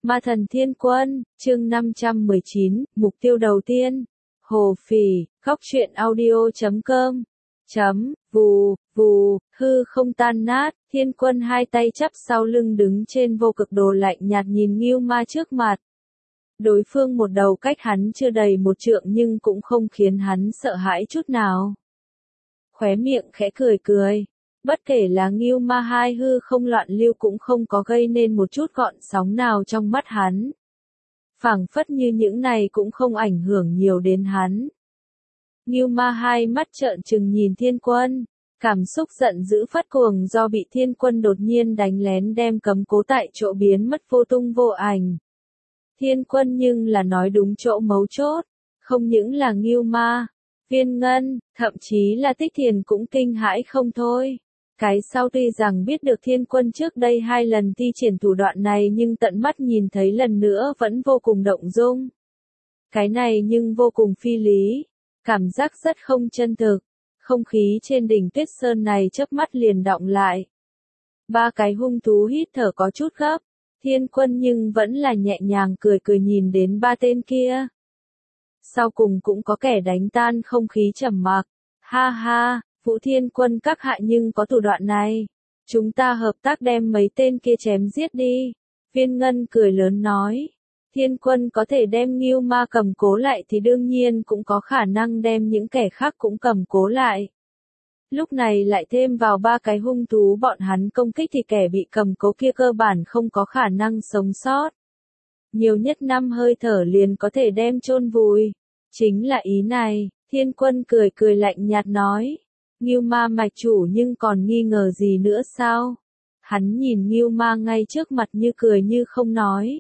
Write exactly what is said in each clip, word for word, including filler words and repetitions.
Ma thần thiên quân, chương năm trăm mười chín, mục tiêu đầu tiên. Hồ Phỉ, góc truyện audio chấm com. Chấm, vù, vù, hư không tan nát, thiên quân hai tay chắp sau lưng đứng trên vô cực đồ lạnh nhạt nhìn Ngưu Ma trước mặt. Đối phương một đầu cách hắn chưa đầy một trượng nhưng cũng không khiến hắn sợ hãi chút nào. Khóe miệng khẽ cười cười. Bất kể là Ngưu Ma hai hư không loạn lưu cũng không có gây nên một chút gọn sóng nào trong mắt hắn. Phảng phất như những này cũng không ảnh hưởng nhiều đến hắn. Ngưu Ma hai mắt trợn trừng nhìn thiên quân, cảm xúc giận dữ phát cuồng do bị thiên quân đột nhiên đánh lén đem cấm cố tại chỗ biến mất vô tung vô ảnh. Thiên quân nhưng là nói đúng chỗ mấu chốt, không những là Ngưu Ma, Viên Ngân, thậm chí là Tích Thiền cũng kinh hãi không thôi. Cái sau tuy rằng biết được thiên quân trước đây hai lần thi triển thủ đoạn này nhưng tận mắt nhìn thấy lần nữa vẫn vô cùng động dung. Cái này nhưng vô cùng phi lý, cảm giác rất không chân thực, không khí trên đỉnh Tuyết Sơn này chớp mắt liền đọng lại. Ba cái hung thú hít thở có chút gấp, thiên quân nhưng vẫn là nhẹ nhàng cười cười nhìn đến ba tên kia. Sau cùng cũng có kẻ đánh tan không khí trầm mặc, ha ha. Vũ Thiên Quân các hạ nhưng có thủ đoạn này. Chúng ta hợp tác đem mấy tên kia chém giết đi. Viên Ngân cười lớn nói. Thiên Quân có thể đem Ngưu Ma cầm cố lại thì đương nhiên cũng có khả năng đem những kẻ khác cũng cầm cố lại. Lúc này lại thêm vào ba cái hung thú bọn hắn công kích thì kẻ bị cầm cố kia cơ bản không có khả năng sống sót. Nhiều nhất năm hơi thở liền có thể đem chôn vùi. Chính là ý này, Thiên Quân cười cười lạnh nhạt nói. Ngưu Ma mạch chủ nhưng còn nghi ngờ gì nữa sao? Hắn nhìn Ngưu Ma ngay trước mặt như cười như không nói.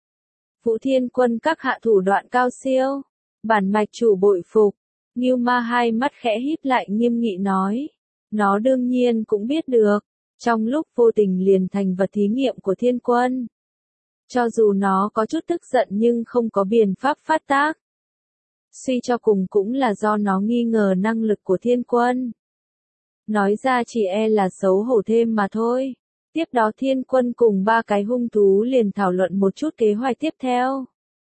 Vũ Thiên Quân các hạ thủ đoạn cao siêu, bản mạch chủ bội phục. Ngưu Ma hai mắt khẽ híp lại nghiêm nghị nói. Nó đương nhiên cũng biết được, trong lúc vô tình liền thành vật thí nghiệm của thiên quân. Cho dù nó có chút tức giận nhưng không có biện pháp phát tác. Suy cho cùng cũng là do nó nghi ngờ năng lực của thiên quân. Nói ra chỉ e là xấu hổ thêm mà thôi. Tiếp đó thiên quân cùng ba cái hung thú liền thảo luận một chút kế hoạch tiếp theo.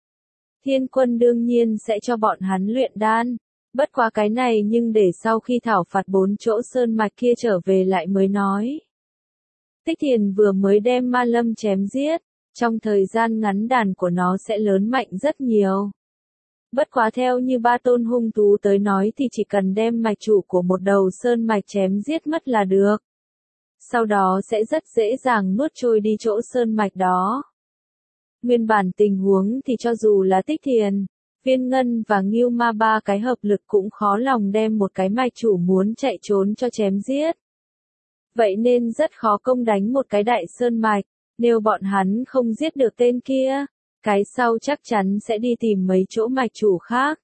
Thiên quân đương nhiên sẽ cho bọn hắn luyện đan. Bất quá cái này nhưng để sau khi thảo phạt bốn chỗ sơn mạch kia trở về lại mới nói. Tích Thiền vừa mới đem Ma Lâm chém giết. Trong thời gian ngắn đàn của nó sẽ lớn mạnh rất nhiều. Bất quá theo như ba tôn hung thú tới nói thì chỉ cần đem mạch chủ của một đầu sơn mạch chém giết mất là được. Sau đó sẽ rất dễ dàng nuốt trôi đi chỗ sơn mạch đó. Nguyên bản tình huống thì cho dù là Tích Thiền, Viên Ngân và Ngưu Ma ba cái hợp lực cũng khó lòng đem một cái mạch chủ muốn chạy trốn cho chém giết. Vậy nên rất khó công đánh một cái đại sơn mạch, nếu bọn hắn không giết được tên kia. Cái sau chắc chắn sẽ đi tìm mấy chỗ mạch chủ khác.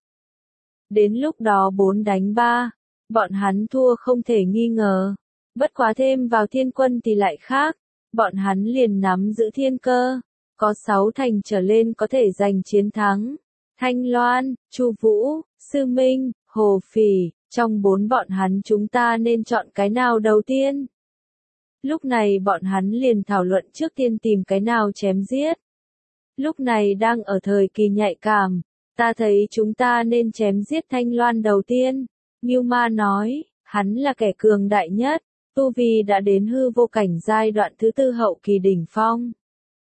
Đến lúc đó bốn đánh ba, bọn hắn thua không thể nghi ngờ. Bất quá thêm vào thiên quân thì lại khác, bọn hắn liền nắm giữ thiên cơ. Có sáu thành trở lên có thể giành chiến thắng. Thanh Loan, Chu Vũ, Sư Minh, Hồ Phỉ, trong bốn bọn hắn chúng ta nên chọn cái nào đầu tiên? Lúc này bọn hắn liền thảo luận trước tiên tìm cái nào chém giết. Lúc này đang ở thời kỳ nhạy cảm, ta thấy chúng ta nên chém giết Thanh Loan đầu tiên. Ngưu Ma nói, hắn là kẻ cường đại nhất, tu vi đã đến hư vô cảnh giai đoạn thứ tư hậu kỳ đỉnh phong.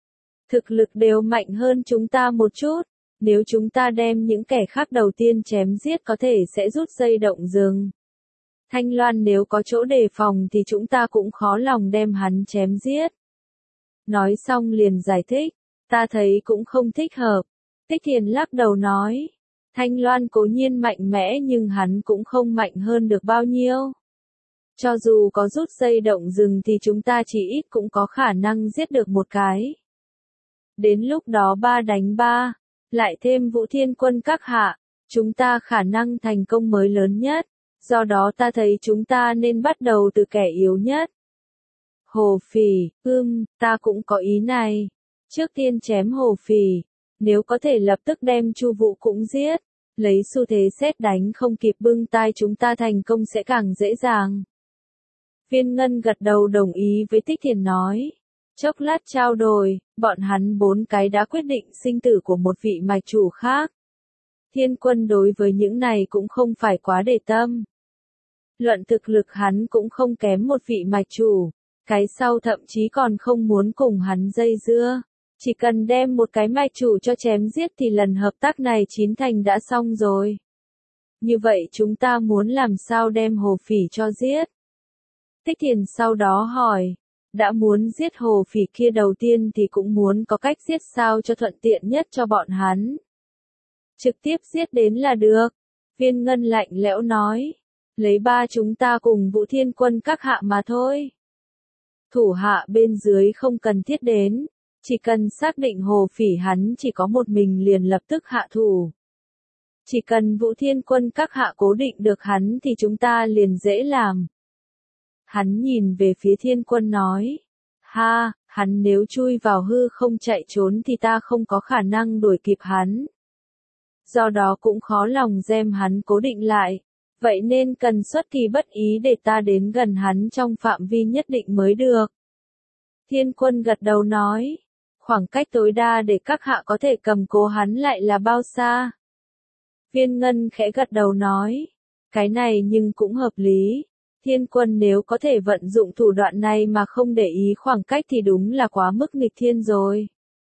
Thực lực đều mạnh hơn chúng ta một chút, nếu chúng ta đem những kẻ khác đầu tiên chém giết có thể sẽ rút dây động rừng. Thanh Loan nếu có chỗ đề phòng thì chúng ta cũng khó lòng đem hắn chém giết. Nói xong liền giải thích. Ta thấy cũng không thích hợp. Tích Thiền lắc đầu nói. Thanh Loan cố nhiên mạnh mẽ nhưng hắn cũng không mạnh hơn được bao nhiêu. Cho dù có rút dây động rừng thì chúng ta chỉ ít cũng có khả năng giết được một cái. Đến lúc đó ba đánh ba, lại thêm Vũ Thiên Quân các hạ, chúng ta khả năng thành công mới lớn nhất. Do đó ta thấy chúng ta nên bắt đầu từ kẻ yếu nhất. Hồ Phỉ, ưm, ta cũng có ý này. Trước tiên chém Hồ Phỉ, nếu có thể lập tức đem Chu Vũ cũng giết, lấy xu thế sét đánh không kịp bưng tai chúng ta thành công sẽ càng dễ dàng. Viên Ngân gật đầu đồng ý với Tích Thiền nói, Chốc lát trao đổi, bọn hắn bốn cái đã quyết định sinh tử của một vị mạch chủ khác. Thiên Quân đối với những này cũng không phải quá để tâm. Luận thực lực hắn cũng không kém một vị mạch chủ, cái sau thậm chí còn không muốn cùng hắn dây dưa. Chỉ cần đem một cái mạch chủ cho chém giết thì lần hợp tác này chín thành đã xong rồi. Như vậy chúng ta muốn làm sao đem Hồ Phỉ cho giết? Tích Thiền sau đó hỏi, đã muốn giết Hồ Phỉ kia đầu tiên thì cũng muốn có cách giết sao cho thuận tiện nhất cho bọn hắn. Trực tiếp giết đến là được. Viên Ngân lạnh lẽo nói, lấy ba chúng ta cùng Vũ Thiên Quân các hạ mà thôi. Thủ hạ bên dưới không cần thiết đến, chỉ cần xác định Hồ Phỉ hắn chỉ có một mình liền lập tức hạ thủ. Chỉ cần Vũ Thiên Quân các hạ cố định được hắn thì chúng ta liền dễ làm. Hắn nhìn về phía Thiên Quân nói, ha, hắn nếu chui vào hư không chạy trốn thì ta không có khả năng đuổi kịp hắn. Do đó cũng khó lòng đem hắn cố định lại, vậy nên cần xuất kỳ bất ý để ta đến gần hắn trong phạm vi nhất định mới được. Thiên Quân gật đầu nói, khoảng cách tối đa để các hạ có thể cầm cố hắn lại là bao xa? Viên Ngân khẽ gật đầu nói, cái này nhưng cũng hợp lý. Thiên Quân nếu có thể vận dụng thủ đoạn này mà không để ý khoảng cách thì đúng là quá mức nghịch thiên rồi.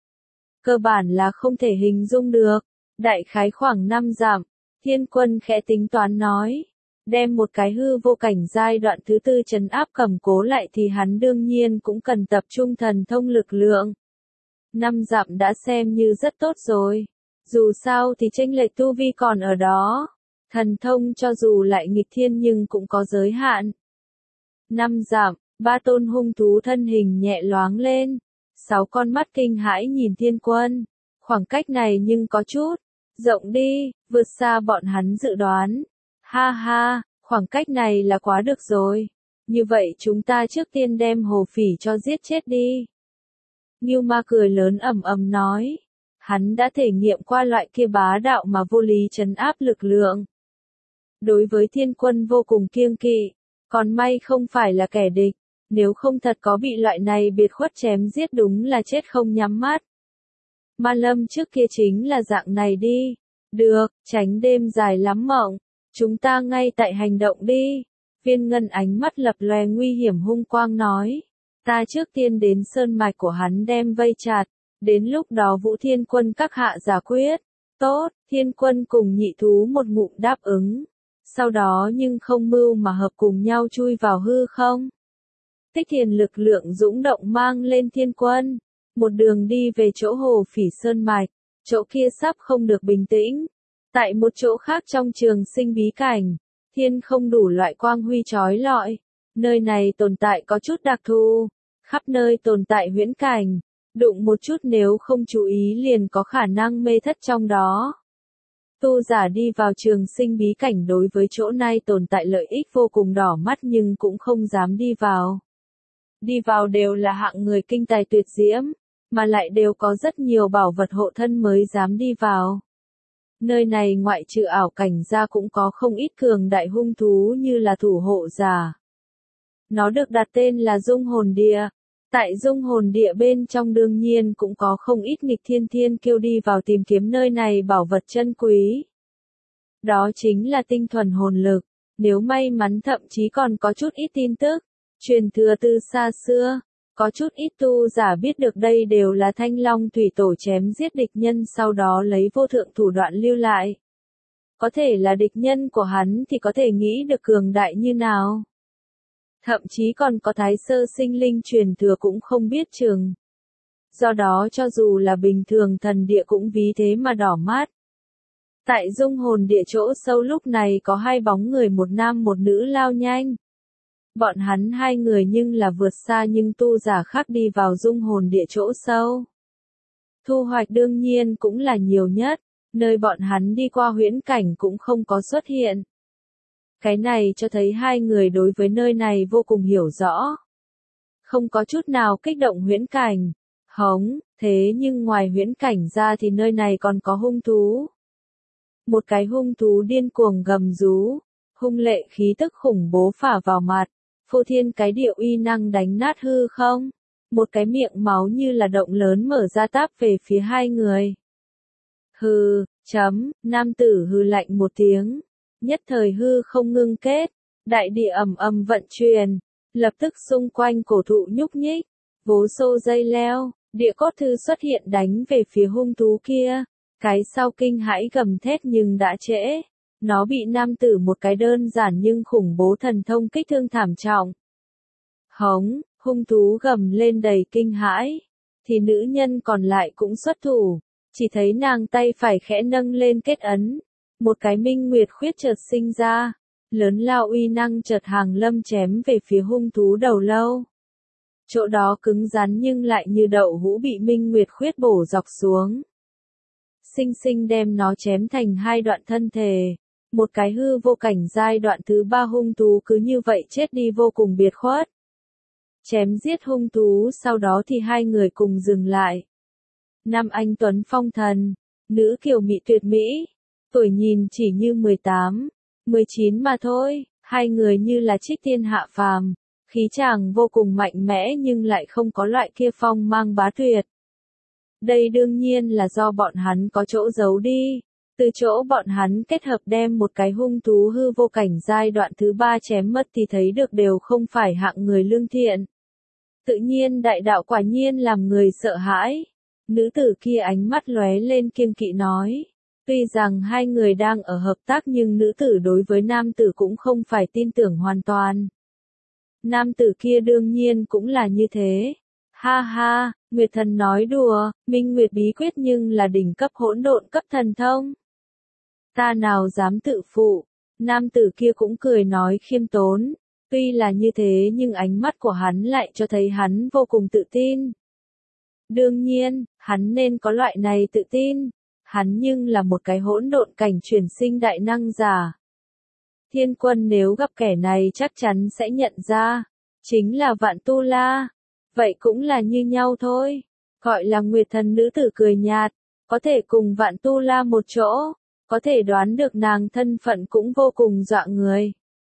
Cơ bản là không thể hình dung được, đại khái khoảng năm dặm. Thiên Quân khẽ tính toán nói, đem một cái hư vô cảnh giai đoạn thứ tư trấn áp cầm cố lại thì hắn đương nhiên cũng cần tập trung thần thông lực lượng. Năm dặm đã xem như rất tốt rồi. Dù sao thì chênh lệch tu vi còn ở đó. Thần thông cho dù lại nghịch thiên nhưng cũng có giới hạn. Năm dặm, ba tôn hung thú thân hình nhẹ loáng lên. Sáu con mắt kinh hãi nhìn Thiên Quân. Khoảng cách này nhưng có chút rộng đi, vượt xa bọn hắn dự đoán. Ha ha, khoảng cách này là quá được rồi. Như vậy chúng ta trước tiên đem Hồ Phỉ cho giết chết đi. Ngưu Ma cười lớn ầm ầm nói. Hắn đã thể nghiệm qua loại kia bá đạo mà vô lý trấn áp lực lượng. Đối với Thiên Quân vô cùng kiêng kỵ, còn may không phải là kẻ địch, nếu không thật có bị loại này biệt khuất chém giết đúng là chết không nhắm mắt. Ma Lâm trước kia chính là dạng này đi. Được, tránh đêm dài lắm mộng, chúng ta ngay tại hành động đi. Viên Ngân ánh mắt lập lòe nguy hiểm hung quang nói, ta trước tiên đến sơn mạch của hắn đem vây chặt. Đến lúc đó Vũ Thiên Quân các hạ giả quyết. Tốt, Thiên Quân cùng nhị thú một ngụm đáp ứng. Sau đó nhưng không mưu mà hợp cùng nhau chui vào hư không. Tích Thiền lực lượng dũng động mang lên Thiên Quân. Một đường đi về chỗ Hồ Phỉ sơn mạch. Chỗ kia sắp không được bình tĩnh. Tại một chỗ khác trong trường sinh bí cảnh. Thiên không đủ loại quang huy chói lọi. Nơi này tồn tại có chút đặc thù. Khắp nơi tồn tại huyễn cảnh. Đụng một chút nếu không chú ý liền có khả năng mê thất trong đó. Tu giả đi vào trường sinh bí cảnh đối với chỗ này tồn tại lợi ích vô cùng đỏ mắt nhưng cũng không dám đi vào. Đi vào đều là hạng người kinh tài tuyệt diễm, mà lại đều có rất nhiều bảo vật hộ thân mới dám đi vào. Nơi này ngoại trừ ảo cảnh ra cũng có không ít cường đại hung thú như là thủ hộ giả. Nó được đặt tên là Dung Hồn Địa. Tại Dung Hồn Địa bên trong đương nhiên cũng có không ít nghịch thiên thiên kiêu đi vào tìm kiếm nơi này bảo vật chân quý. Đó chính là tinh thuần hồn lực, nếu may mắn thậm chí còn có chút ít tin tức, truyền thừa từ xa xưa, có chút ít tu giả biết được đây đều là Thanh Long Thủy Tổ chém giết địch nhân sau đó lấy vô thượng thủ đoạn lưu lại. Có thể là địch nhân của hắn thì có thể nghĩ được cường đại như nào. Thậm chí còn có thái sơ sinh linh truyền thừa cũng không biết chừng. Do đó cho dù là bình thường thần địa cũng ví thế mà đỏ mắt. Tại Dung Hồn Địa chỗ sâu lúc này có hai bóng người một nam một nữ lao nhanh. Bọn hắn hai người nhưng là vượt xa nhưng tu giả khác đi vào Dung Hồn Địa chỗ sâu. Thu hoạch đương nhiên cũng là nhiều nhất, nơi bọn hắn đi qua huyễn cảnh cũng không có xuất hiện. Cái này cho thấy hai người đối với nơi này vô cùng hiểu rõ. Không có chút nào kích động huyễn cảnh. Hống, thế nhưng ngoài huyễn cảnh ra thì nơi này còn có hung thú. Một cái hung thú điên cuồng gầm rú, hung lệ khí tức khủng bố phả vào mặt, phô thiên cái địa uy năng đánh nát hư không. một cái miệng máu như là động lớn mở ra táp về phía hai người. Hừ, chấm, nam tử hừ lạnh một tiếng, nhất thời hư không ngưng kết, đại địa ầm ầm vận chuyển, lập tức xung quanh cổ thụ nhúc nhích, vô số dây leo, địa cốt thư xuất hiện đánh về phía hung thú kia, cái sau kinh hãi gầm thét nhưng đã trễ, nó bị nam tử một cái đơn giản nhưng khủng bố thần thông kích thương thảm trọng. Hống, hung thú gầm lên đầy kinh hãi, thì nữ nhân còn lại cũng xuất thủ, chỉ thấy nàng tay phải khẽ nâng lên kết ấn, một cái minh nguyệt khuyết chợt sinh ra, lớn lao uy năng chợt hàng lâm chém về phía hung thú đầu lâu. Chỗ đó cứng rắn nhưng lại như đậu hũ bị minh nguyệt khuyết bổ dọc xuống. Sinh sinh đem nó chém thành hai đoạn thân thể, một cái hư vô cảnh giai đoạn thứ ba hung thú cứ như vậy chết đi vô cùng biệt khuất. Chém giết hung thú sau đó thì hai người cùng dừng lại. Nam anh tuấn phong thần, nữ kiều mỹ tuyệt mỹ, tuổi nhìn chỉ như mười tám, mười chín mà thôi, hai người như là trích tiên hạ phàm, khí chàng vô cùng mạnh mẽ nhưng lại không có loại kia phong mang bá tuyệt. Đây đương nhiên là do bọn hắn có chỗ giấu đi, từ chỗ bọn hắn kết hợp đem một cái hung thú hư vô cảnh giai đoạn thứ ba chém mất thì thấy được đều không phải hạng người lương thiện. Tự nhiên đại đạo quả nhiên làm người sợ hãi. Nữ tử kia ánh mắt lóe lên kiêng kỵ nói. Tuy rằng hai người đang ở hợp tác nhưng nữ tử đối với nam tử cũng không phải tin tưởng hoàn toàn. Nam tử kia đương nhiên cũng là như thế. Ha ha, Nguyệt thần nói đùa, Minh Nguyệt bí quyết nhưng là đỉnh cấp hỗn độn cấp thần thông. Ta nào dám tự phụ. Nam tử kia cũng cười nói khiêm tốn. Tuy là như thế nhưng ánh mắt của hắn lại cho thấy hắn vô cùng tự tin. Đương nhiên, hắn nên có loại này tự tin. Hắn nhưng là một cái hỗn độn cảnh chuyển sinh đại năng giả. Thiên quân nếu gặp kẻ này chắc chắn sẽ nhận ra. Chính là Vạn Tu La. Vậy cũng là như nhau thôi. Gọi là Nguyệt thần nữ tử cười nhạt. Có thể cùng Vạn Tu La một chỗ. Có thể đoán được nàng thân phận cũng vô cùng dọa người.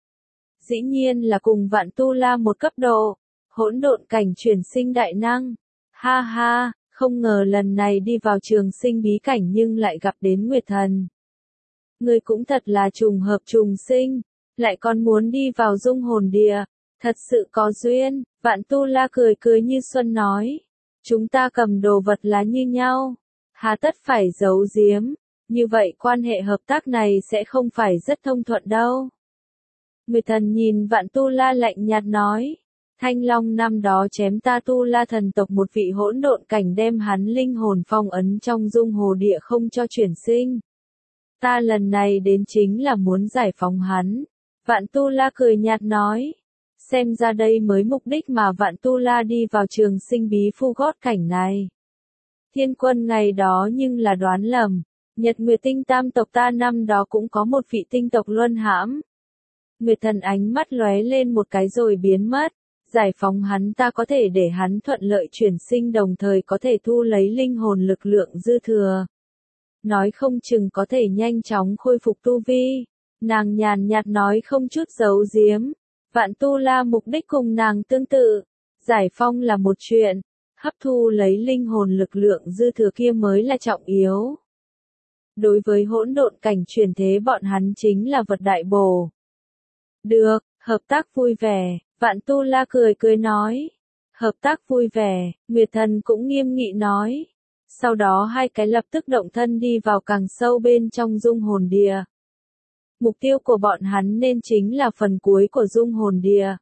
Dĩ nhiên là cùng Vạn Tu La một cấp độ. Hỗn độn cảnh chuyển sinh đại năng. Ha ha, không ngờ lần này đi vào trường sinh bí cảnh nhưng lại gặp đến Nguyệt thần. Người cũng thật là trùng hợp trùng sinh, lại còn muốn đi vào dung hồn địa, thật sự có duyên. Vạn Tu La cười cười như xuân nói, chúng ta cầm đồ vật là như nhau, hà tất phải giấu giếm, như vậy quan hệ hợp tác này sẽ không phải rất thông thuận đâu. Nguyệt thần nhìn Vạn Tu La lạnh nhạt nói, Thanh Long năm đó chém ta Tu La thần tộc một vị hỗn độn cảnh đem hắn linh hồn phong ấn trong dung hồ địa không cho chuyển sinh. Ta lần này đến chính là muốn giải phóng hắn. Vạn Tu La cười nhạt nói, xem ra đây mới mục đích mà Vạn Tu La đi vào trường sinh bí phu gót cảnh này. Thiên quân ngày đó nhưng là đoán lầm, Nhật Nguyệt tinh tam tộc ta năm đó cũng có một vị tinh tộc luân hãm. Nguyệt thần ánh mắt lóe lên một cái rồi biến mất. Giải phóng hắn ta có thể để hắn thuận lợi chuyển sinh đồng thời có thể thu lấy linh hồn lực lượng dư thừa. Nói không chừng có thể nhanh chóng khôi phục tu vi. Nàng nhàn nhạt nói không chút giấu giếm. Vạn Tu La mục đích cùng nàng tương tự. Giải phong là một chuyện. Hấp thu lấy linh hồn lực lượng dư thừa kia mới là trọng yếu. Đối với hỗn độn cảnh chuyển thế bọn hắn chính là vật đại bổ. Được, hợp tác vui vẻ. Vạn Tu La cười cười nói. Hợp tác vui vẻ, Nguyệt thần cũng nghiêm nghị nói. Sau đó hai cái lập tức động thân đi vào càng sâu bên trong dung hồn địa. Mục tiêu của bọn hắn nên chính là phần cuối của dung hồn địa.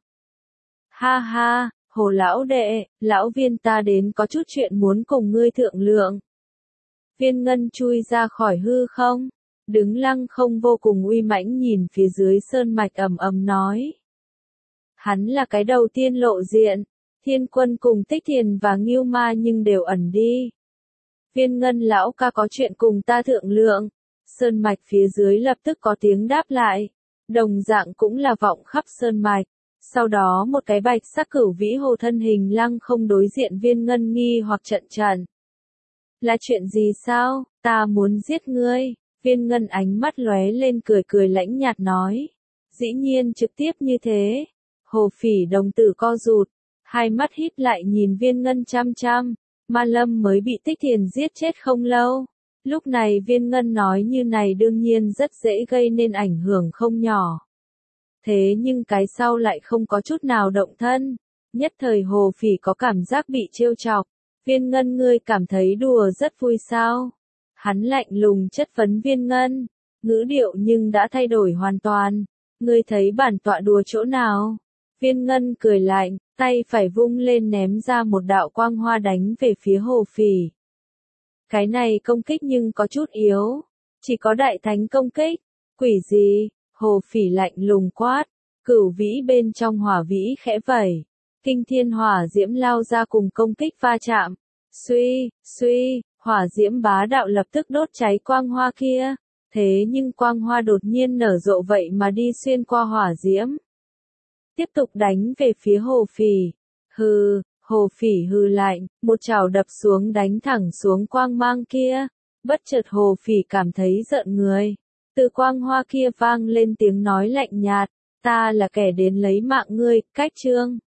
Ha ha, Hồ lão đệ, lão Viên ta đến có chút chuyện muốn cùng ngươi thượng lượng. Viên Ngân chui ra khỏi hư không, đứng lăng không vô cùng uy mãnh nhìn phía dưới sơn mạch ầm ầm nói. Hắn là cái đầu tiên lộ diện, Thiên quân cùng Tích Thiền và Ngưu Ma nhưng đều ẩn đi. Viên Ngân lão ca có chuyện cùng ta thượng lượng. Sơn mạch phía dưới lập tức có tiếng đáp lại, đồng dạng cũng là vọng khắp sơn mạch. Sau đó một cái bạch sắc cửu vĩ hồ thân hình lăng không đối diện Viên Ngân nghi hoặc trận trận. Là chuyện gì sao, ta muốn giết ngươi. Viên Ngân ánh mắt lóe lên cười cười lãnh nhạt nói. Dĩ nhiên trực tiếp như thế. Hồ Phỉ đồng tử co rụt. hai mắt híp lại nhìn Viên Ngân chăm chăm. Ma Lâm mới bị Tích Thiền giết chết không lâu. Lúc này Viên Ngân nói như này đương nhiên rất dễ gây nên ảnh hưởng không nhỏ. Thế nhưng cái sau lại không có chút nào động thân. Nhất thời Hồ Phỉ có cảm giác bị trêu chọc. Viên Ngân ngươi cảm thấy đùa rất vui sao? Hắn lạnh lùng chất vấn Viên Ngân. Ngữ điệu nhưng đã thay đổi hoàn toàn. Ngươi thấy bản tọa đùa chỗ nào? Viên Ngân cười lạnh, tay phải vung lên ném ra một đạo quang hoa đánh về phía Hồ Phỉ. Cái này công kích nhưng có chút yếu. Chỉ có đại thánh công kích. Quỷ gì? Hồ Phỉ lạnh lùng quát. Cửu vĩ bên trong hỏa vĩ khẽ vẩy. Kinh thiên hỏa diễm lao ra cùng công kích va chạm. Suy, suy, hỏa diễm bá đạo lập tức đốt cháy quang hoa kia. Thế nhưng quang hoa đột nhiên nở rộ vậy mà đi xuyên qua hỏa diễm. Tiếp tục đánh về phía Hồ Phỉ. Hừ, Hồ Phỉ hừ lạnh, một chảo đập xuống đánh thẳng xuống quang mang kia. Bất chợt Hồ Phỉ cảm thấy giận người. Từ quang hoa kia vang lên tiếng nói lạnh nhạt. Ta là kẻ đến lấy mạng ngươi, cách chương.